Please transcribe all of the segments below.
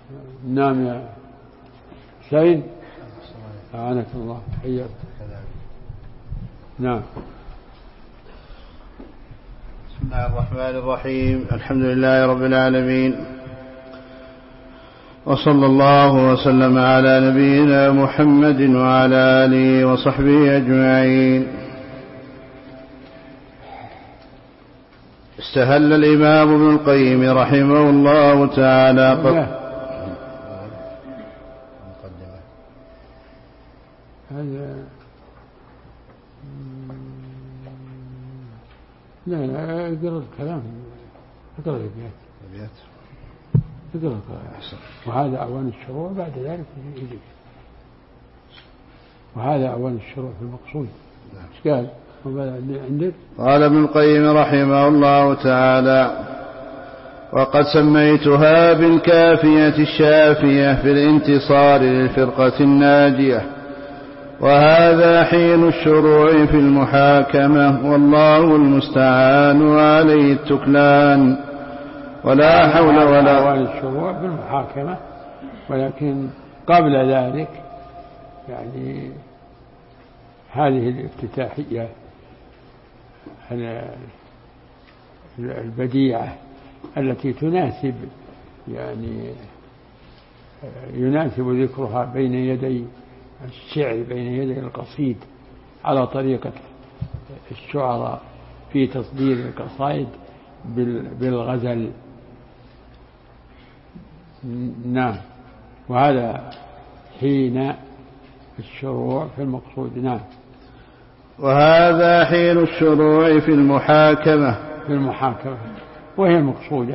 نعم يا سيد، أعانك الله، حياك. نعم. بسم الله الرحمن الرحيم. الحمد لله رب العالمين، وصلى الله وسلم على نبينا محمد وعلى آله وصحبه أجمعين. استهل الإمام ابن القيم رحمه الله تعالى لا اقرأ الكلام، اقرأ الأبيات، اقرأ. وهذا أعوان الشروع، بعد ذلك يجي. وهذا أعوان الشروع في المقصود. ايش قال؟ عندك؟ قال ابن القيم رحمه الله تعالى: وقد سميتها بالكافية الشافية في الانتصار للفرقة الناجية، وهذا حين الشروع في المحاكمة، والله المستعان وعليه التكلان، ولا حول ولا أعوان الشروع في المحاكمة. ولكن قبل ذلك يعني هذه الافتتاحية البديعة التي تناسب، يعني يناسب ذكرها بين يدي الشعر، بين يدي القصيد، على طريقة الشعراء في تصدير القصائد بالغزل. نعم. وهذا حين الشروع في المقصود. نعم. وهذا حين الشروع في المحاكمة، وهي المقصودة.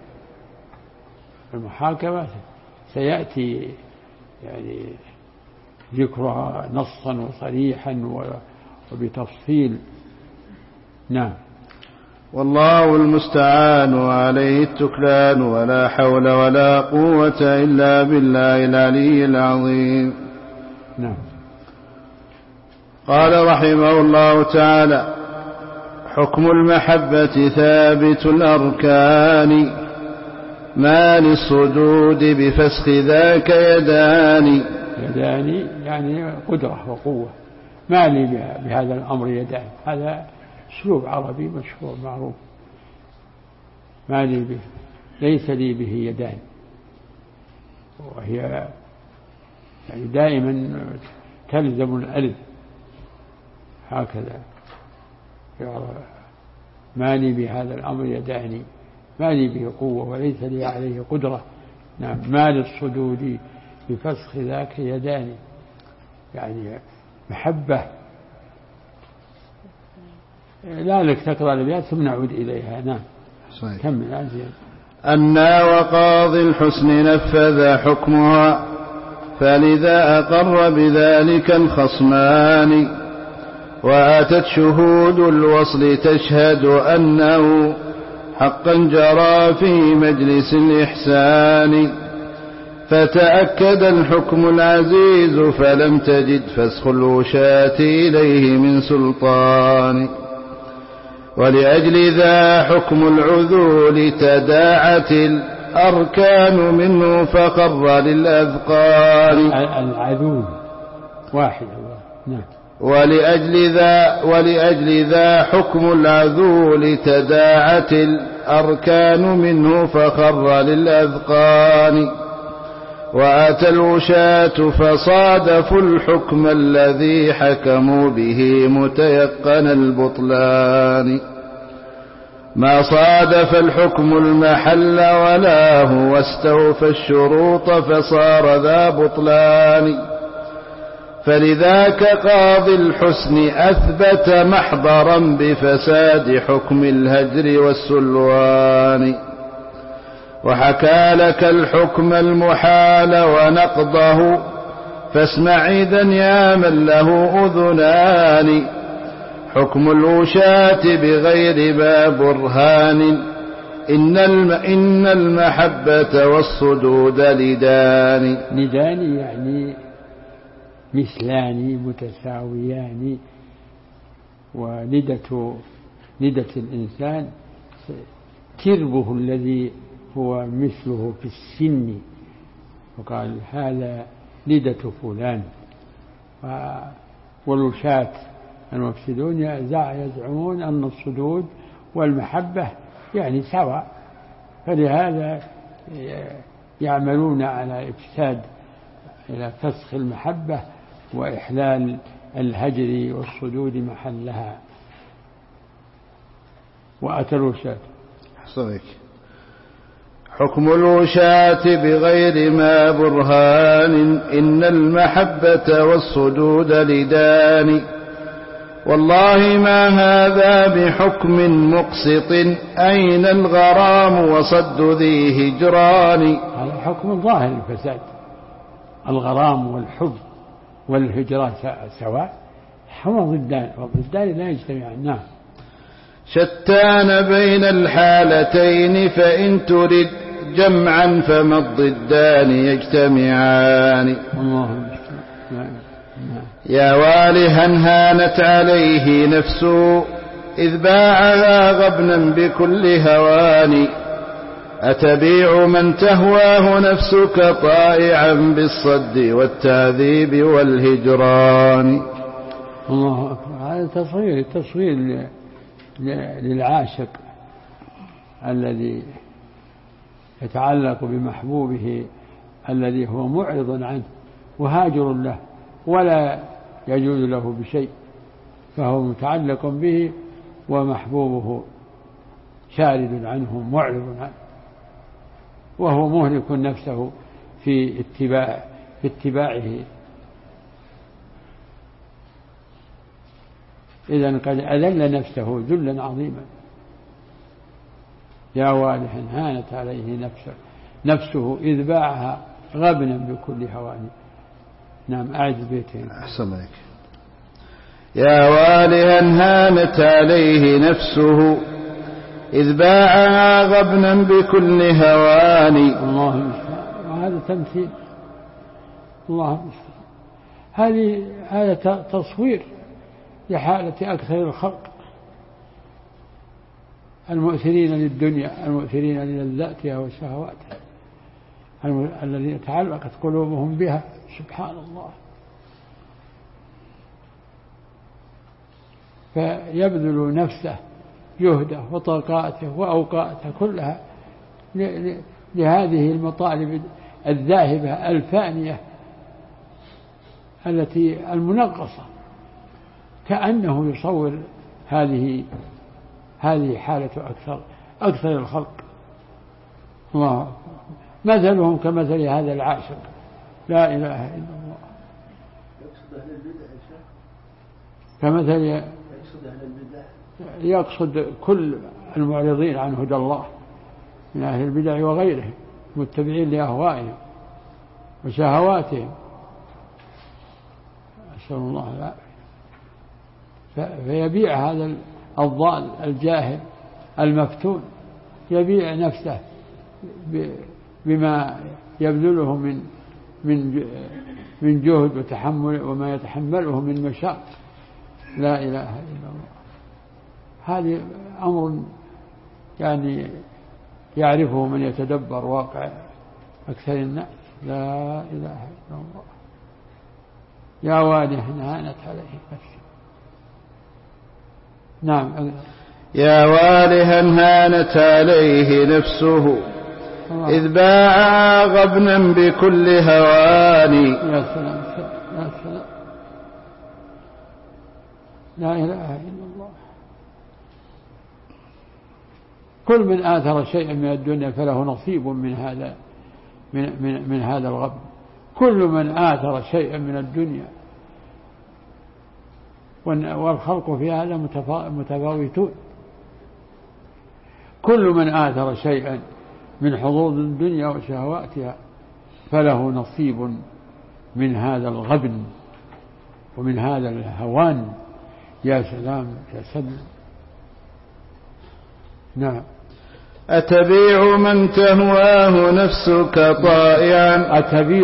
المحاكمة سيأتي يعني ذكرها نصا وصريحا وبتفصيل. نعم. والله المستعان وعليه التكلان، ولا حول ولا قوة إلا بالله العلي العظيم. نعم. قال رحمه الله تعالى: حكم المحبة ثابت الأركان، ما للصدود بفسخ ذاك يدان. يعني قدرة وقوة. ما لي بهذا الأمر يدان، هذا أسلوب عربي مشهور معروف. ما لي به، ليس لي به يدان، وهي يعني دائما تلزم الألف هكذا. ما لي بهذا الأمر يداني، ما لي به قوة وليس لي عليه قدرة. نعم. ما للصدود بفسخ ذاك يداني، يعني محبة. لا لك تقرأ الأبيات ثم نعود إليها. نعم. كمل عزيز. أنا وقاضي الحسن نفذ حكمها، فلذا أقر بذلك الخصمان، وآتت شهود الوصل تشهد أنه حقا جرى في مجلس الإحسان، فتأكد الحكم العزيز فلم تجد فسخ الوشاة إليه من سلطان، ولأجل ذا حكم العذول تداعت الأركان منه فقر للأذقان. العذول واحد. نعم. ولأجل ذا حكم العذول تداعت الأركان منه فخر للأذقان، وأتى الوشاة فصادفوا الحكم الذي حكموا به متيقن البطلان، ما صادف الحكم المحل ولا هو استوفى الشروط فصار ذا بطلان، فلذاك قاضي الحسن أثبت محضرا بفساد حكم الهجر والسلوان، وحكى لك الحكم المحال ونقضه، فاسمع إذن يا من له أذنان، حكم الوشاة بغير ما برهان، إن المحبة والصدود لدان. لدان يعني مثلان متساويان، وندة الإنسان تربه الذي هو مثله في السن وقال هذا لدة فلان. والوشاة المفسدون يزعمون أن الصدود والمحبة يعني سواء، فلهذا يعملون على إفساد إلى فسخ المحبة وإحلال الهجر والصدود محلها. وأتى الوشاة. حسنك. حكم الوشاة بغير ما برهان إن المحبة والصدود لدان والله ما هذا بحكم مقسط أين الغرام وصد ذي هجران. هذا حكم ظاهر الفساد، الغرام والحب والهجران سواء، هما ضدان والضدان لا يجتمعان. نعم. شتان بين الحالتين فإن ترد جمعا فما الضدان يجتمعان. يا والها هانت عليه نفسه إذ باعها غبنا بكل هوان أتبيع من تهواه نفسك طائعا بالصد والتعذيب والهجران. الله أكبر. هذا تصوير للعاشق الذي يتعلق بمحبوبه الذي هو معرض عنه وهاجر له ولا يجوز له بشيء، فهو متعلق به ومحبوبه شارد عنه معرض عنه، وهو مهلك نفسه في اتباعه. إذن قد أذل نفسه ذلا عظيما. يا والها هانت عليه نفسه إذ باعها غبنا بكل هوان. نعم. أعد البيتين. أحسن لك. يا والها هانت عليه نفسه إذ باعها غبنا بكل هوان. الله المستعان. وهذا تمثيل. الله المستعان. هذا تصوير لحالة أكثر الخلق المؤثرين للدنيا، المؤثرين للذاتها وشهواتها، الذين تعلقت قلوبهم بها. سبحان الله. فيبذل نفسه جهده وطاقاته وأوقاته كلها لهذه المطالب الذاهبة الفانية التي المنغصة، كأنه يصور هذه حالة أكثر الخلق. الله. مثلهم كمثل هذا العاشق. لا إله إلا الله. كمثل يقصد كل المعرضين عن هدى الله من أهل البدع وغيرهم متبعين لأهوائهم وشهواتهم. أسأل الله العافية. فيبيع هذا الضال الجاهل المفتون، يبيع نفسه بما يبذله من جهد وتحمل وما يتحمله من مشاق. لا إله إلا الله. هذا أمر يعني يعرفه من يتدبر واقع أكثر الناس. لا إله إلا الله. يا والها هانت عليه نفسه. نعم. يا والها هانت عليه نفسه إذ باع غبنا بكل هوان. يا سلام يا سلام. لا إله إلا الله. كل من آثر شيئا من الدنيا فله نصيب من هذا الغبن. كل من آثر شيئا من الدنيا، والخلق في هذا متفاوتون. كل من آثر شيئا من حظوظ الدنيا وشهواتها فله نصيب من هذا الغبن ومن هذا الهوان. يا سلام يا سلام. نعم. أتبيع من تهواه نفسك طائعا.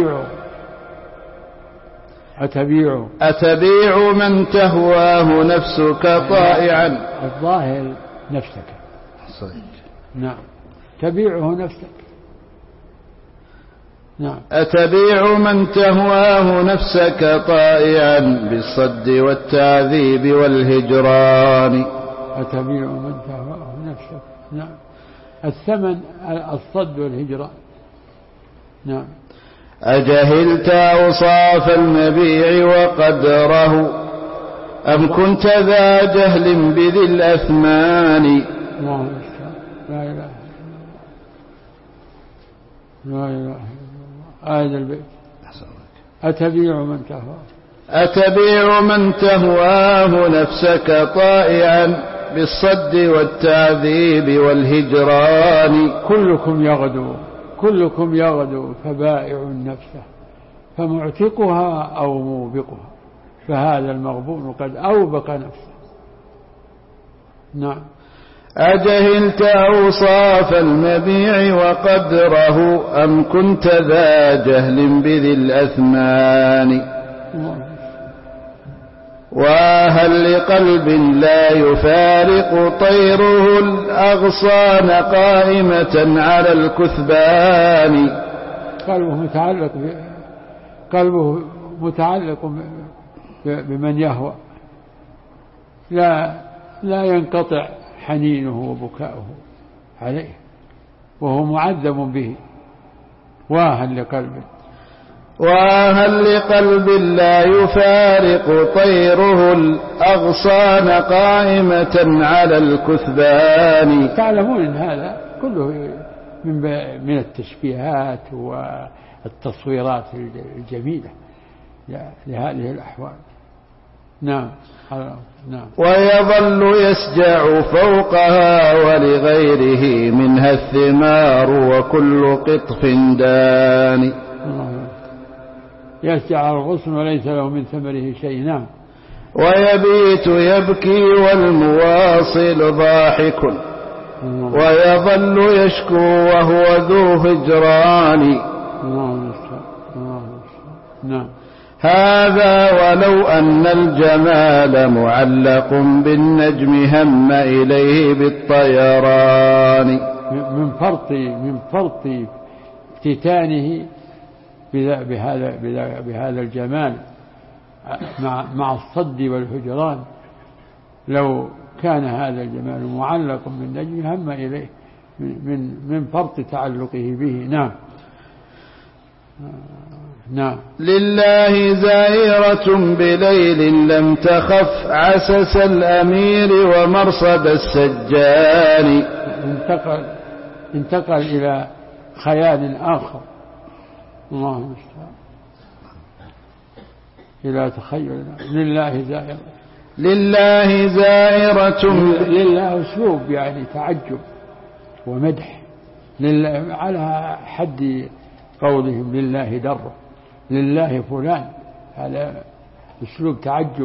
أتبيع من تهواه نفسك طائعا. الظاهر نفسك. صحيح. نعم. تبيعه نفسك. نعم. أتبيع من تهواه نفسك طائعا بالصد والتعذيب والهجران. أتبيع من تهواه نفسك. نعم. الثمن الصد والهجران. نعم. أجهلت أوصاف المبيع وقدره أم كنت ذا جهل بذي الأثمان. الله لا إله لا إله إلا الله. آية البيت. أتبيع من تهواه نفسك طائعا بالصد والتعذيب والهجران. كلكم يغدو فبائع نفسه فمعتقها أو موبقها فهذا المغبون قد أوبق نفسه. نعم. أجهلت أوصاف المبيع وقدره أم كنت ذا جهل بذي الأثمان. وهل لقلب لا يفارق طيره الأغصان قائمة على الكثبان. قلبه متعلق بمن يهوى لا ينقطع حنينه وبكاؤه عليه وهو معذب به. وهل لقلب لا يفارق طيره الأغصان قائمة على الكثبان. تعلمون أن هذا كله من التشبيهات والتصويرات الجميلة لهذه الأحوال. نعم. نعم. ويظل يسجع فوقها ولغيره منها الثمار وكل قطف داني. يسجع الغصن وليس له من ثمره شيء. نعم. ويبيت يبكي والمواصل ضاحك ويظل يشكو وهو ذو هجران. نعم. هذا ولو أن الجمال معلق بالنجم هم إليه بالطيران. من فرط افتتانه بهذا الجمال مع الصد والهجران. لو كان هذا الجمال معلق بالنجم هم إليه من فرط تعلقه به. نعم. نعم. لله زائرة بليل لم تخف عسس الأمير ومرصد السجان. انتقل إلى خيال آخر. الله المستعان. إلى تخيل. لله زائرة لله أسلوب يعني تعجب ومدح لله على حد قولهم لله دره لله فلان. هذا أسلوب تعجب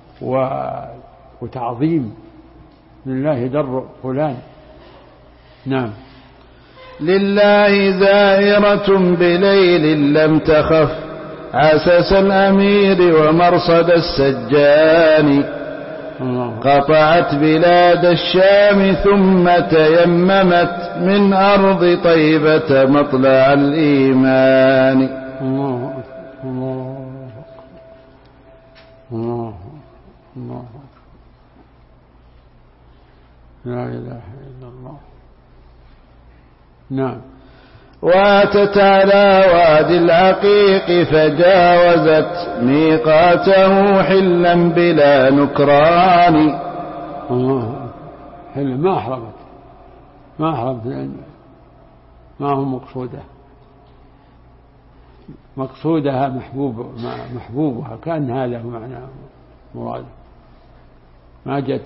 وتعظيم. لله در فلان. نعم. لله زائرة بليل لم تخف عسس الأمير ومرصد السجان. قطعت بلاد الشام ثم تيممت من أرض طيبة مطلع الإيمان. الله الله الله الله. لا إله إلا الله. نعم. واتت على وادي العقيق فجاوزت ميقاته حلا بلا نكران. الله. حل ما أحرمت ما هو مقصودها محبوبها. كان هذا هو معناه مراد. ما جت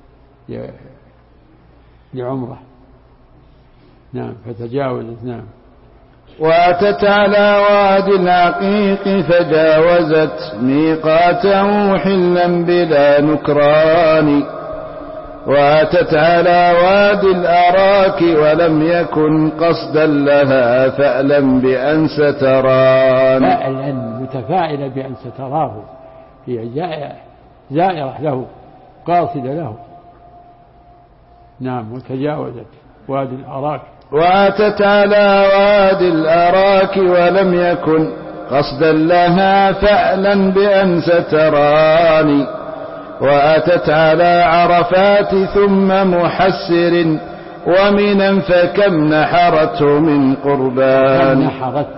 لعمره. نعم. فتجاوزت. نعم. واتت على وادي العقيق فجاوزت ميقاته حلا بلا نكران. واتت على وادي الأراك ولم يكن قصدا لها فألا بأن ستران. فألا متفاعلة بأن ستراه. هي زائرة له قاصدة له. نعم. وتجاوزت وادي الأراك وأتت على وادي الأراك ولم يكن قصدا لها فعلا بأن ستراني، وأتت على عرفات ثم محسر ومنا فكم نحرته من قربان. نحرت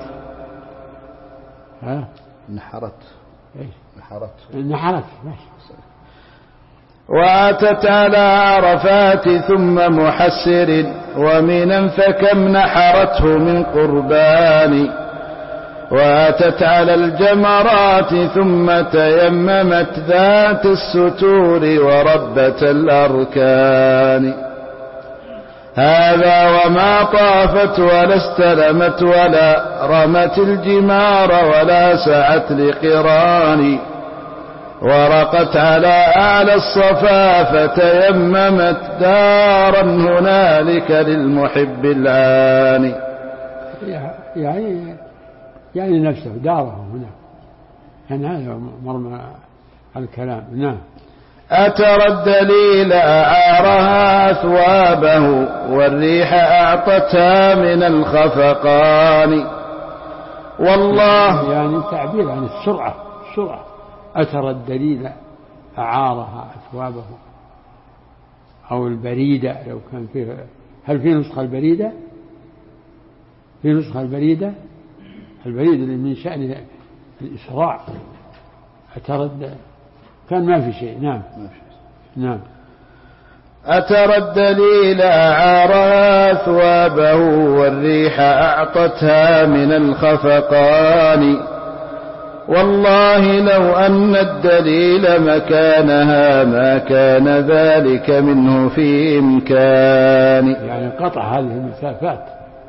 وأتت على عرفات ثم محسر ومنا فكم نحرته من قربان، وأتت على الجمرات ثم تيممت ذات الستور وربة الأركان. هذا وما طافت ولا استلمت ولا رمت الجمار ولا سعت لقران، ورقت على أعلى الصفا فتيممت دارا هنالك للمحب العاني. يعني نفسه داره هنا، يعني هذا مرمى الكلام. نعم. أترى الدليل أعارها أثوابه والريح أعطتها من الخفقان. والله يعني تعبير عن السرعة. أترى الدليل أعارها أثوابه أو البريدة لو كان فيه. هل في نسخة البريدة؟ في نسخة البريدة اللي من شأن الإسراع. أترى كان ما في شيء. نعم. أترى الدليل أعارها ثوابه والريح أعطتها من الخفقان. والله لو أن الدليل مكانها ما كان ذلك منه في إمكان. يعني قطع هذه المسافات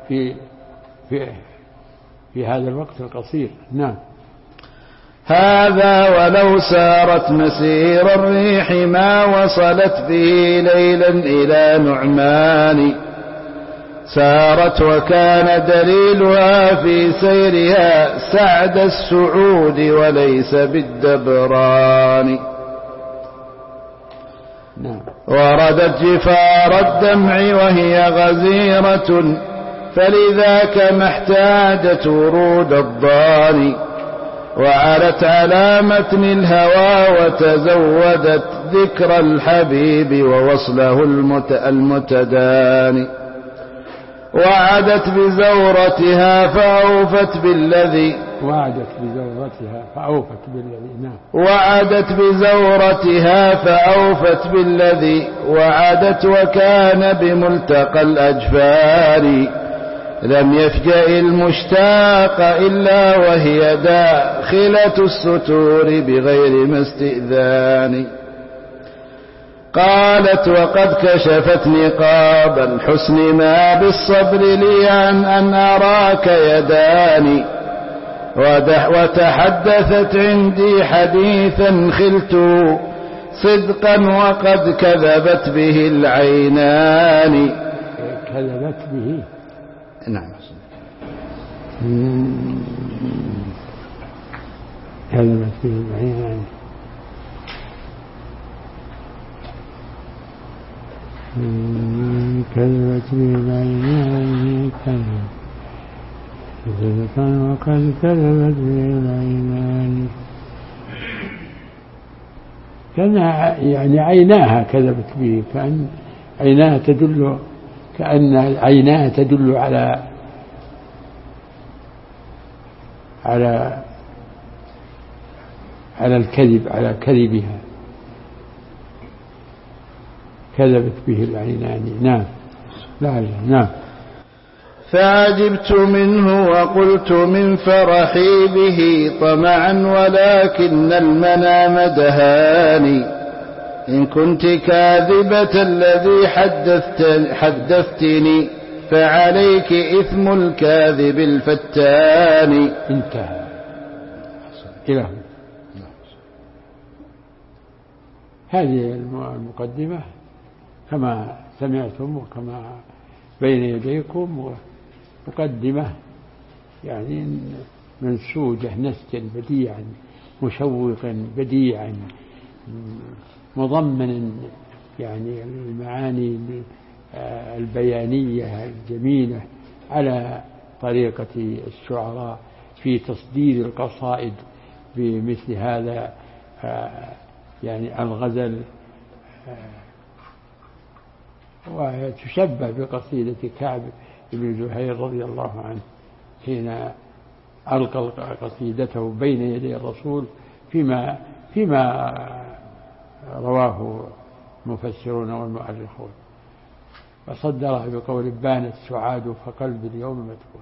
في هذا الوقت القصير. نعم. هذا ولو سارت مسير الريح ما وصلت به ليلا إلى نعمان. سارت وكان دليلها في سيرها سعد السعود وليس بالدبران. وردت جفار الدمع وهي غزيرة فلذاك ما احتاجت ورود الضان. وعلت على متن الهوى وتزودت ذكر الحبيب ووصله المتداني. وعدت بزورتها فأوفت بالذي وعدت بزورتها فأوفت بالذي وعدت وكان بملتقى الأجفان. لم يفجأ المشتاق إلا وهي داخلة الستور بغير ما استئذان. قالت وقد كشفت نقاب الحسن ما بالصبر لي عن أن أراك يداني. وتحدثت عندي حديثا خلت صدقا وقد كذبت به العينان. كذبت به. نعم. كذبت به العينان. كذبت به العينان صدقا وقد كذبت به العينان. كان يعني عيناها كذبت به، كأن عيناها تدل على الكذب، على كذبها. كذبت به العينان. نعم. فعجبت منه وقلت من فرحي به طمعا ولكن المنام دهاني. إن كنت كاذبة الذي حدثتني فعليك إثم الكاذب الفتان. انتهى. إلى هذه المقدمة كما سمعتم وكما بين يديكم، مقدمة يعني منسوجة نسجا بديعا مشوقا بديعا مضمنا يعني المعاني البيانية الجميلة على طريقة الشعراء في تصدير القصائد بمثل هذا يعني الغزل، وتشبه بقصيدة كعب بن زهير رضي الله عنه حين ألقى قصيدته بين يدي الرسول فيما رواه المفسرون والمؤرخون، وصدرها بقول بانت سعاد فقلب اليوم مدخول.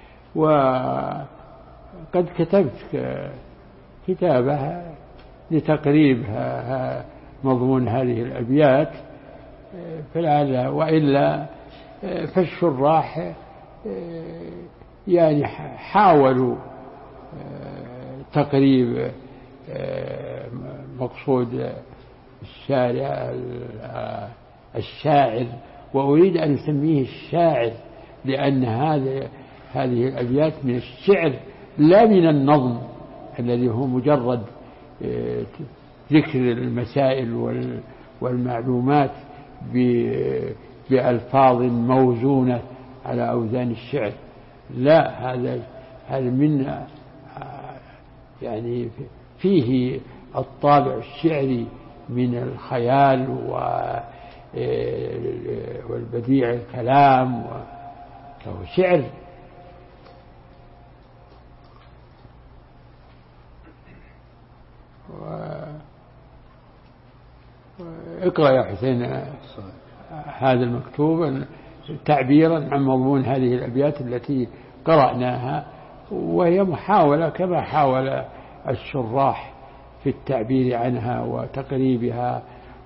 وقد كتبت كتابة لتقريب مضمون هذه الأبيات، فلعل وإلا فالشراح يعني حاولوا تقريب مقصود الشاعر، وأريد أن أسميه الشاعر لأن هذه الأبيات من الشعر لا من النظم الذي هو مجرد ذكر المسائل والمعلومات بألفاظ موزونة على أوزان الشعر. لا، هذا من يعني فيه الطابع الشعري من الخيال والبديع الكلام، فهو شعر. اقرأ يا حسين هذا المكتوب تعبيرا عن مضمون هذه الأبيات التي قرأناها، وهي محاولة كما حاول الشراح في التعبير عنها وتقريبها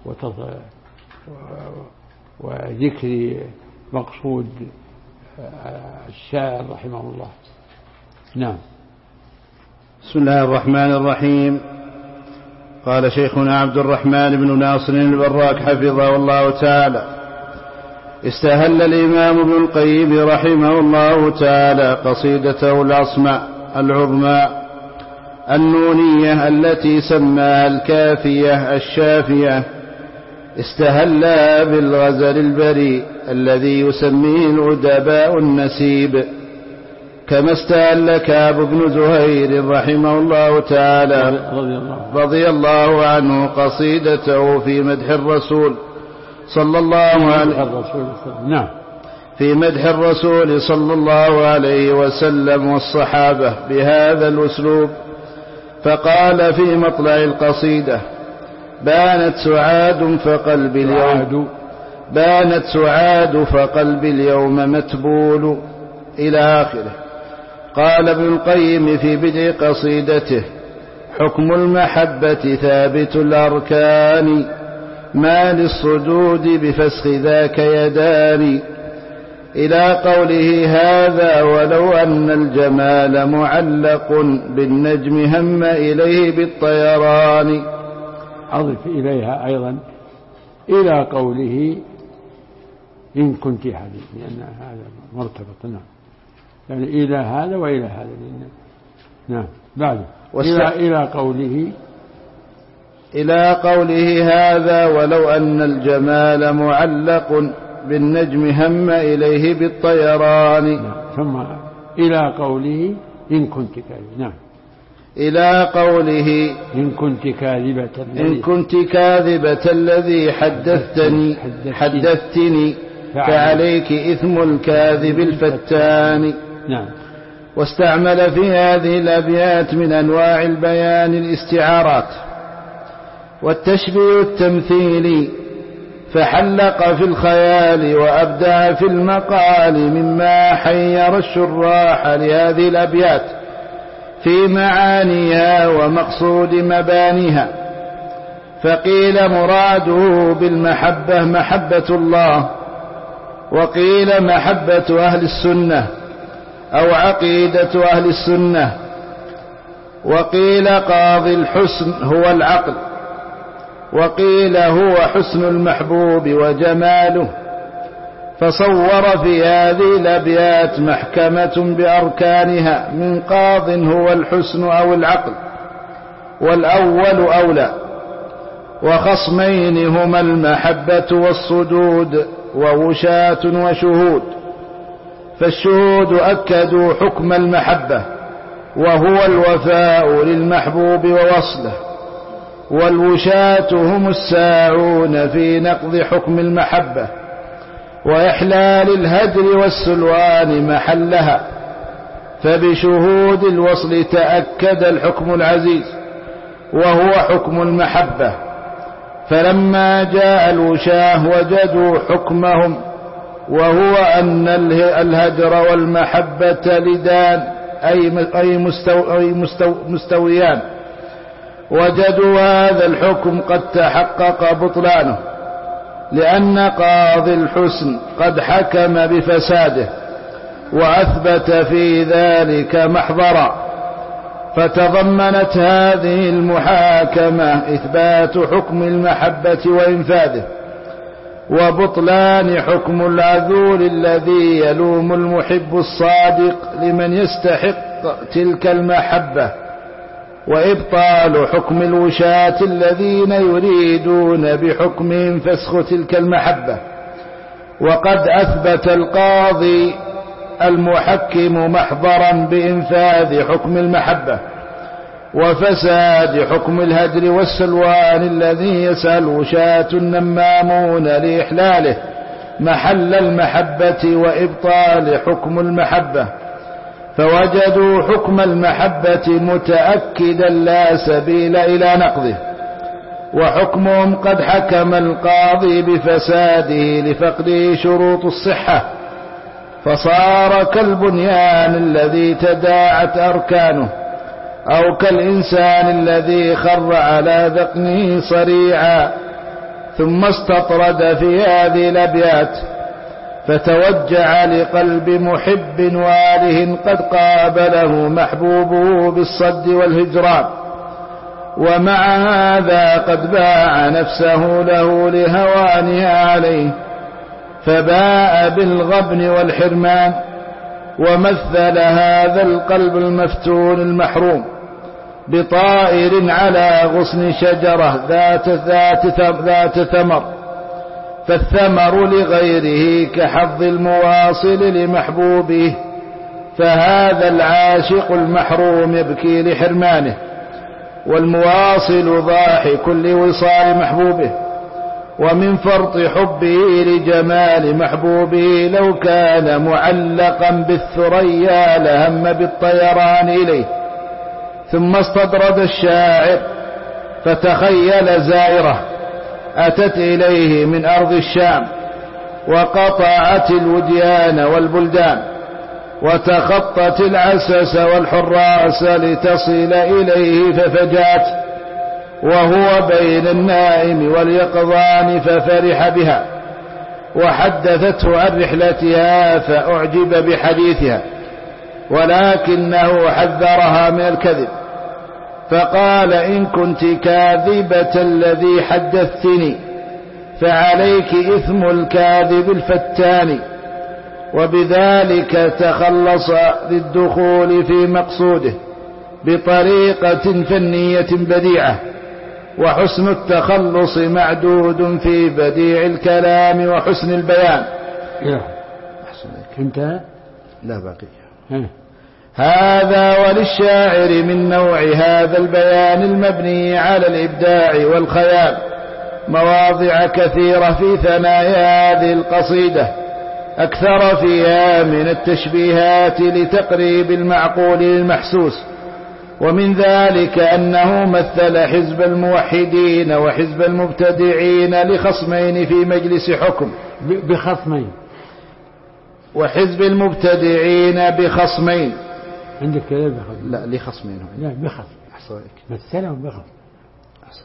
وذكر مقصود الشاعر رحمه الله. نعم. بسم الله الرحمن الرحيم. قال شيخنا عبد الرحمن بن ناصر البراك حفظه الله تعالى: استهل الإمام ابن القيم رحمه الله تعالى قصيدته الأصمع العظمى النونية التي سماها الكافية الشافية، استهلها بالغزل البريء الذي يسميه الأدباء النسيب، كما استهل كعب بن زهير رحمه الله تعالى رضي الله عنه قصيدته في مدح الرسول صلى الله عليه وسلم، في مدح الرسول صلى الله عليه وسلم والصحابة بهذا الأسلوب، فقال في مطلع القصيدة: بانت سعاد فقلبي اليوم متبول، إلى آخره. قال ابن القيم في بدء قصيدته: حكم المحبة ثابت الأركان، ما للصدود بفسخ ذاك يدان، إلى قوله: هذا ولو أن الجمال معلق بالنجم هم إليه بالطيران. أضف إليها أيضا إلى قوله: إن كنت هذه، لأن هذا مرتبط. نعم، يعني إلى هذا وإلى هذا. نعم، بعد إلى قوله: هذا ولو أن الجمال معلق بالنجم هم إليه بالطيران. نعم. ثم إلى قوله: إن كنت كاذبة. نعم. إلى قوله: إن كنت كاذبة الذي حدثتني فعليك إثم الكاذب الفتان. نعم. واستعمل في هذه الأبيات من أنواع البيان الاستعارات والتشبيه التمثيلي، فحلق في الخيال وأبدع في المقال مما حير الشراح لهذه الأبيات في معانيها ومقصود مبانيها. فقيل مراده بالمحبة محبة الله، وقيل محبة أهل السنة أو عقيدة أهل السنة، وقيل قاضي الحسن هو العقل، وقيل هو حسن المحبوب وجماله. فصور في هذه الأبيات محكمة بأركانها من قاض هو الحسن أو العقل، والأول أولى، وخصمين هما المحبة والصدود، ووشاة وشهود. فالشهود أكدوا حكم المحبة وهو الوفاء للمحبوب ووصله، والوشاة هم الساعون في نقض حكم المحبة وإحلال الهجر والسلوان محلها. فبشهود الوصل تأكد الحكم العزيز وهو حكم المحبة. فلما جاء الوشاه وجدوا حكمهم وهو أن الهجر والمحبة لدان أي مستويان، وجدوا هذا الحكم قد تحقق بطلانه، لأن قاضي الحسن قد حكم بفساده وأثبت في ذلك محضرا. فتضمنت هذه المحاكمة إثبات حكم المحبة وإنفاذه، وبطلان حكم العذول الذي يلوم المحب الصادق لمن يستحق تلك المحبة، وإبطال حكم الوشاة الذين يريدون بحكمهم فسخ تلك المحبة. وقد أثبت القاضي المحكم محضرا بإنفاذ حكم المحبة وفساد حكم الهجر والسلوان الذي يسعى الوشاة النمامون لإحلاله محل المحبة وإبطال حكم المحبة. فوجدوا حكم المحبة متأكدا لا سبيل إلى نقضه، وحكمهم قد حكم القاضي بفساده لفقده شروط الصحة، فصار كالبنيان الذي تداعت أركانه، أو كالإنسان الذي خر على ذقنه صريعا. ثم استطرد في هذه الأبيات: فتوجع لقلب محب واله قد قابله محبوبه بالصد والهجران، ومع هذا قد باع نفسه له لهوانها عليه، فباء بالغبن والحرمان. ومثل هذا القلب المفتون المحروم بطائر على غصن شجرة ذات ثمر، فالثمر لغيره كحظ المواصل لمحبوبه، فهذا العاشق المحروم يبكي لحرمانه، والمواصل ضاحك لوصال محبوبه. ومن فرط حبه لجمال محبوبه لو كان معلقا بالثريا لهم بالطيران إليه. ثم استطرد الشاعر فتخيل زائرة أتت إليه من أرض الشام، وقطعت الوديان والبلدان، وتخطت العسس والحراس لتصل إليه، ففجأت وهو بين النائم واليقظان، ففرح بها وحدثته عن رحلتها فأعجب بحديثها، ولكنه حذرها من الكذب، فقال: إن كنت كاذبة الذي حدثتني فعليك إثم الكاذب الفتان. وبذلك تخلص للدخول في مقصوده بطريقة فنية بديعة، وحسن التخلص معدود في بديع الكلام وحسن البيان. انتهى؟ لا باقي. هذا وللشاعر من نوع هذا البيان المبني على الإبداع والخيال مواضع كثيرة في ثنايا هذه القصيدة، أكثر فيها من التشبيهات لتقريب المعقول للمحسوس. ومن ذلك أنه مثل حزب الموحدين وحزب المبتدعين لخصمين في مجلس حكم، بخصمين، وحزب المبتدعين بخصمين. عندك كذا بخصم؟ لا، لخصمين. لا، بخصم. أحسن. مثلهم بخصم. أحسن.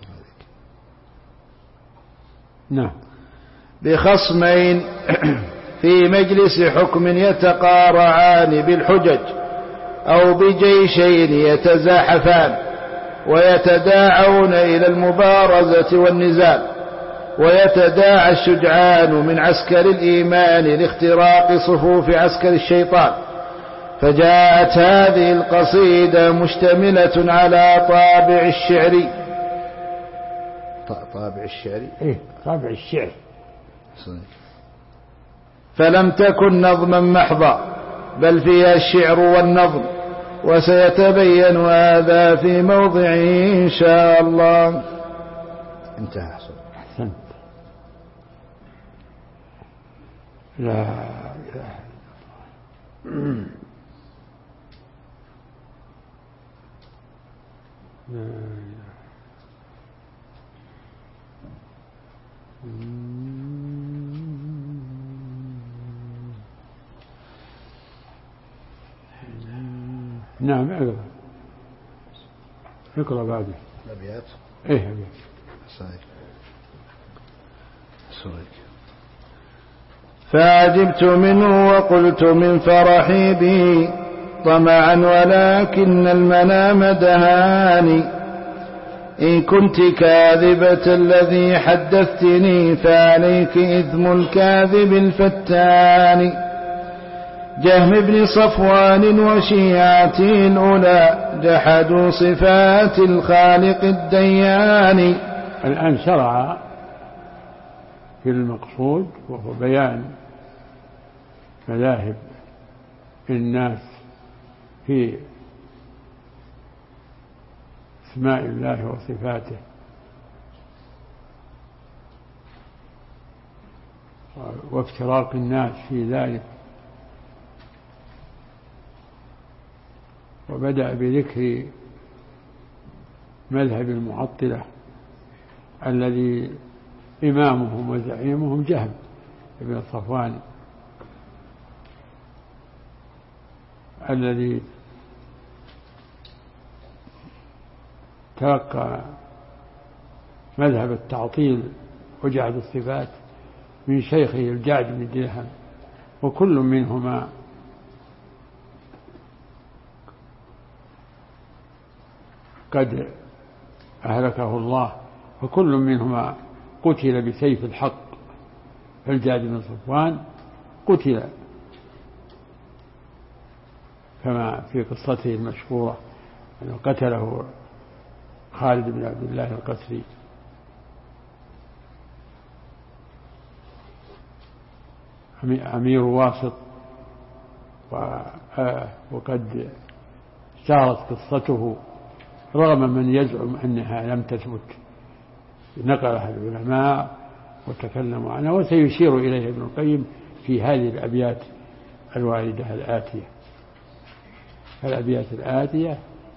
نعم. بخصمين في مجلس حكم يتقارعان بالحجج، أو بجيشين يتزاحفان ويتداعون إلى المبارزة والنزال، ويتداعى الشجعان من عسكر الإيمان لاختراق صفوف عسكر الشيطان. فجاءت هذه القصيدة مشتملة على طابع الشعري. طابع الشعر. فلم تكن نظما محضا بل فيها الشعر والنظم، وسيتبين هذا في موضعه إن شاء الله. انتهى. أحسنت. لا إله إلا الله. نعم اقرأ بعده الأبيات. ايه أبيات. فعجبت منه وقلت من فرحي به طمعا ولكن المنام دهاني، إن كنت كاذبة الذي حدثتني فعليك إثم الكاذب الفتان. جهم بن صفوان وشيعته الأولى جحدوا صفات الخالق الديان. الآن شرع في المقصود وهو بيان مذاهب الناس في اسماء الله وصفاته، وافتراق الناس في ذلك، وبدأ بذكر مذهب المعطلة الذي إمامهم وزعيمهم جهم بن صفوان الذي تلقى مذهب التعطيل وجحد الصفات من شيخه الجعد بن درهم، وكل منهما قد أهلكه الله، وكل منهما قتل بسيف الحق. الجعد بن صفوان قتل كما في قصته المشهورة أنه قتله خالد بن عبد الله القسري. أمير واسط، وقد سارت قصته رغم من يزعم أنها لم تثبت، نقلها العلماء وتكلموا عنها، وسيشير إليه ابن القيم في هذه الأبيات الواردة الآتية. الأبيات الآتية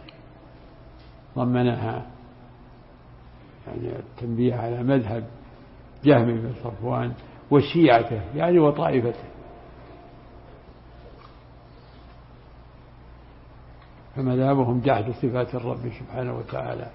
ضمنها يعني التنبيه على مذهب جهم بن صفوان وشيعته يعني وطائفته. فمذهبهم جحد صفات الرب سبحانه وتعالى،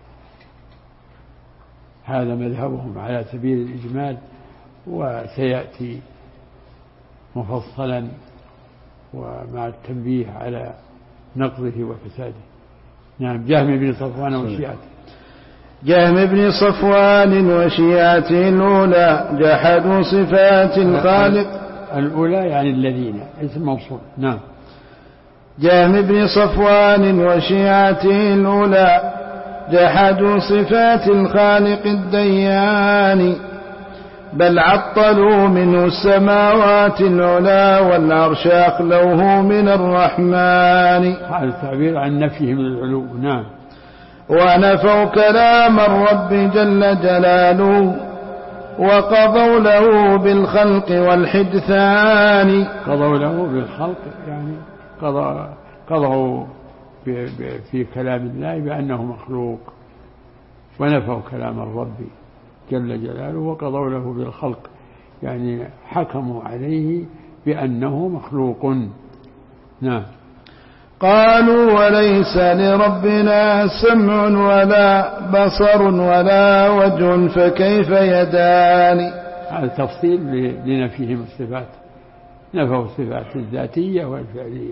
هذا مذهبهم على سبيل الإجمال، وسيأتي مفصلا ومع التنبيه على نقضه وفساده. نعم. جهم بن صفوان وشيعته. جهم بن صفوان وشيعته الأولى جحدوا صفات الخالق. الأولى يعني الذين، اسم موصول. نعم. جهم بن صفوان وشيعته الأولى جحدوا صفات الخالق الديان، بل عطلوا منه السماوات العلا والعرش أخلوه من الرحمن. هذا التعبير عن نفيه من العلو. نعم. ونفوا كلام الرب جل جلاله وقضوا له بالخلق والحدثان. قضوا له بالخلق يعني قضوا في كلام الله بأنه مخلوق، ونفوا كلام الرب جل جلاله وقضوا له بالخلق يعني حكموا عليه بأنه مخلوق. نعم. قالوا وليس لربنا سمع ولا بصر ولا وجه فكيف يدان. هذا تفصيل لنفيهم الصفات، نفوا الصفات الذاتية والفعلية.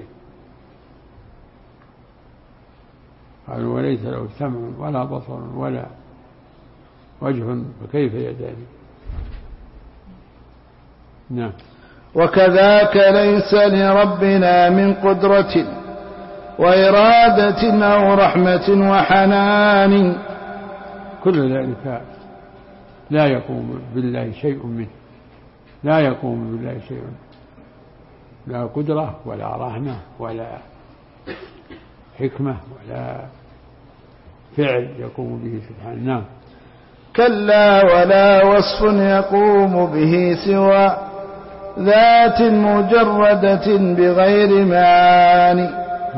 قالوا وليس له سمع ولا بصر ولا وجه فكيف يدان. نعم. وكذاك ليس لربنا من قدرة وإرادة أو رحمة وحنان. كل ذلك لا يقوم بالله شيء منه، لا يقوم بالله شيء لا قدرة ولا رحمة ولا حكمة ولا فعل يقوم به سبحانه. نعم. كلا ولا وصف يقوم به سوى ذات مجردة بغير معاني.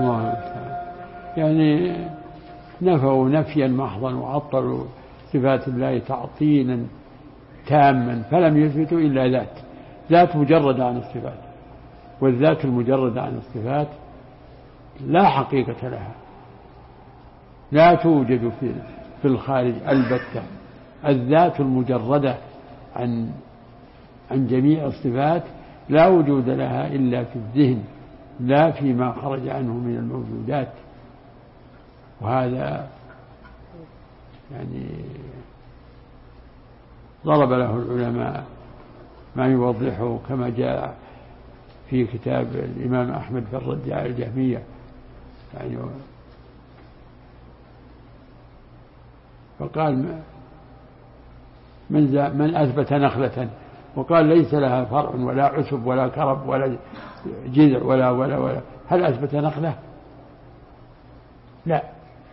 يعني نفوا نفيا محضا وعطلوا صفات الله تعطيلا تاما، فلم يثبتوا إلا ذات مجردة عن الصفات، والذات المجردة عن الصفات لا حقيقة لها، لا توجد في الخارج البتة. الذات المجردة عن جميع الصفات لا وجود لها إلا في الذهن، لا فيما خرج عنه من الموجودات. وهذا يعني ضرب له العلماء ما يوضحه كما جاء في كتاب الإمام أحمد في الرد على الجهمية. يعني فقال من أثبت نخلة وقال ليس لها فرع ولا عشب ولا كرب ولا جذع ولا هل أثبت نخلة؟ لا.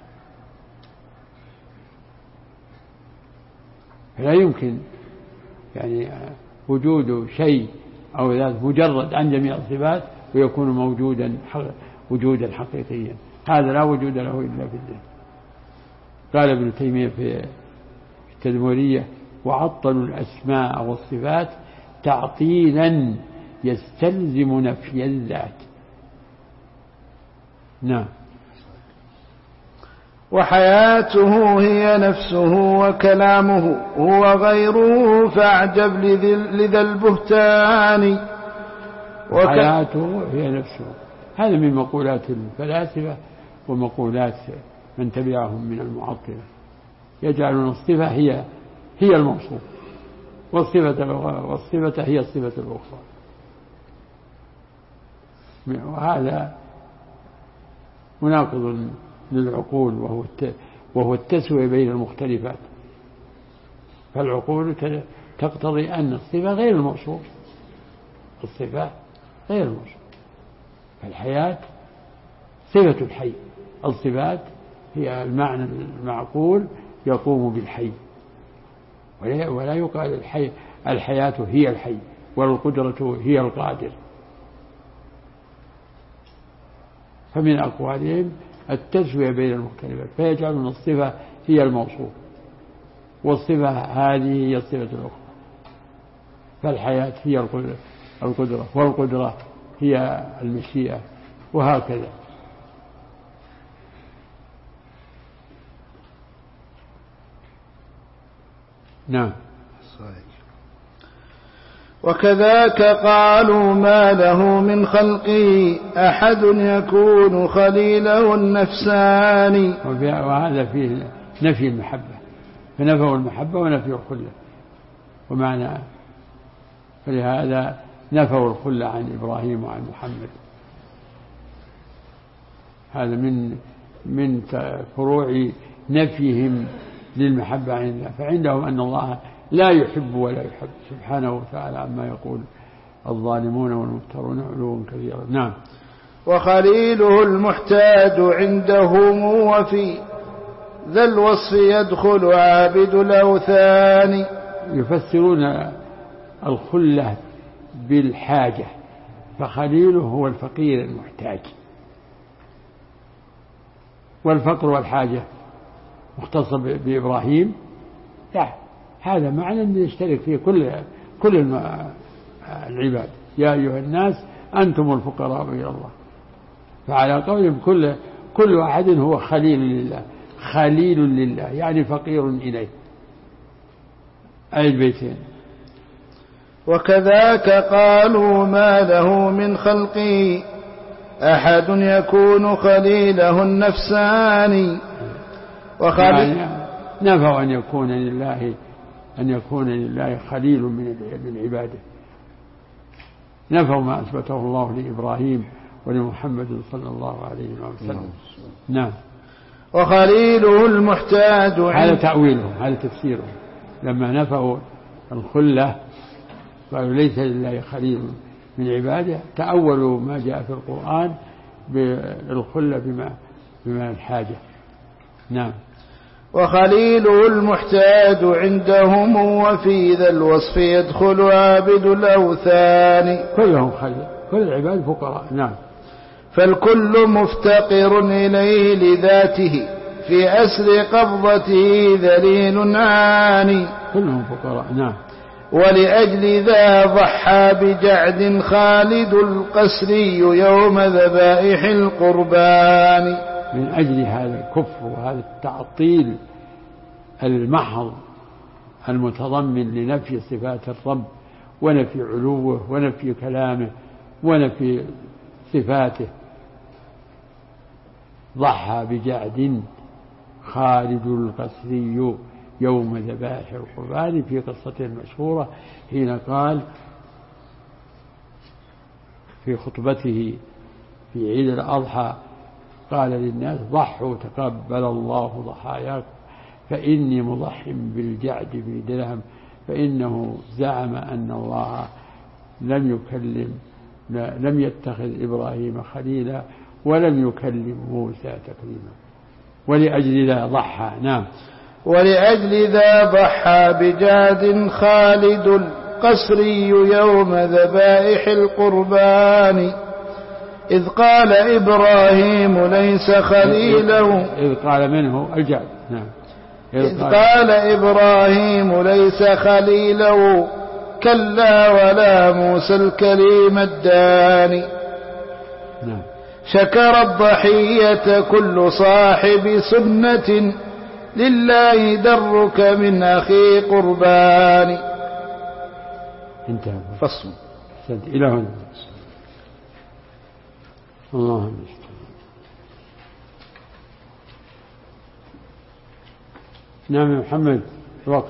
فلا يمكن يعني وجود شيء أو ذات مجرد عن جميع الصفات ويكون وجودا حقيقيا، هذا لا وجود له إلا في الذهن. قال ابن تيمية في التدمرية: وعطلوا الأسماء والصفات تعطيلا يستلزم نفي الذات. نعم. وحياته هي نفسه وكلامه هو غيره فاعجب لذا البهتان. وحياته هي نفسه، هذا من مقولات الفلاسفة ومقولات من تبعهم من المعطلة، يجعلون الصفة هي الموصوف، والصفة هي الصفة الأخرى، وهذا مناقض للعقول، وهو التسوية بين المختلفات. فالعقول تقتضي أن الصفة غير الموصوف، الصفة غير الموصوف، فالحياة صفة الحي، الصفات هي المعنى المعقول يقوم بالحي، ولا يقال الحياة هي الحي والقدرة هي القادر. فمن أقوالهم التسوية بين المختلفات، فيجعلون الصفة هي الموصوف والصفة هذه هي الصفة الأخرى، فالحياة هي القدرة والقدرة هي المشيئة، وهكذا. نعم. وكذاك قالوا ما له من خلقه أحد يكون خليله النفسان. وهذا فيه نفي المحبة، فنفوا المحبة ونفي الخلة، ومعنى فلهذا نفوا الخلة عن إبراهيم وعن محمد. هذا من فروع نفيهم للمحبة عن الله، فعندهم أن الله لا يحب ولا يحب سبحانه وتعالى عما يقول الظالمون والمفترون علوا كثيرا. نعم. وخليله المحتاج عندهم وفي ذا الوصف يدخل عابد الأوثان. يفسرون الخلة بالحاجة، فخليله هو الفقير المحتاج، والفقر والحاجة مختصة بإبراهيم، لا، هذا معنى يشترك فيه كل العباد. يا أيها الناس أنتم الفقراء إلى الله. فعلى قولهم كل واحد هو خليل لله، خليل لله يعني فقير إليه. أي البيتين. وكذاك قالوا ما له من خلقه أحد يكون خليله النفسان. يعني نفوا أن يكون لله خليل من عباده، نفوا ما أثبته الله لإبراهيم ولمحمد صلى الله عليه وسلم. نعم. وخليله المحتاج، هذا تأويلهم، هذا تفسيرهم. لما نفوا الخلة قالوا ليس لله خليل من عباده تأولوا ما جاء في القرآن بالخلة بما الحاجة. نعم. وخليله المحتاج عندهم وفي ذا الوصف يدخل عابد الأوثان. كلهم خليل، كل العباد فقراء. نعم. فالكل مفتقر إليه لذاته في أسر قبضته ذليل عاني. كلهم فقراء. نعم. ولأجل ذا ضحى بجعد خالد القسري يوم ذبائح القربان. من أجل هذا الكفر وهذا التعطيل المحض المتضمن لنفي صفات الرب ونفي علوه ونفي كلامه ونفي صفاته، ضحى بجعد خالد القسري يوم ذبائح القربان في قصته المشهورة حين قال في خطبته في عيد الأضحى قال للناس ضحوا تقبل الله ضحاياكم فإني مضح بالجعد بن درهم فإنه زعم أن الله لم يتخذ إبراهيم خليلا ولم يكلم موسى تكليما. ولأجل ذا ضحى. نعم. ولأجل ذا ضحى بجاد خالد القسري يوم ذبائح القربان إذ قال إبراهيم ليس خليله. إذ قال منه الجاد. نعم. إذ قال إبراهيم ليس خليله كلا ولا موسى الكليم الداني. نعم. شكر الضحية كل صاحب سنة لله درك من أخي قربان. انتهى فصل. إلى هنا. اللهم نعم يا محمد وقت.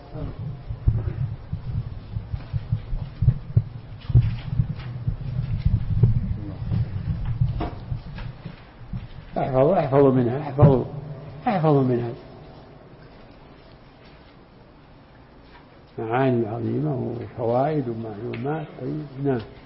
احفظوا منها احفظوا منها معاني عظيمة وفوائد ومعلومات. طيب. نعم.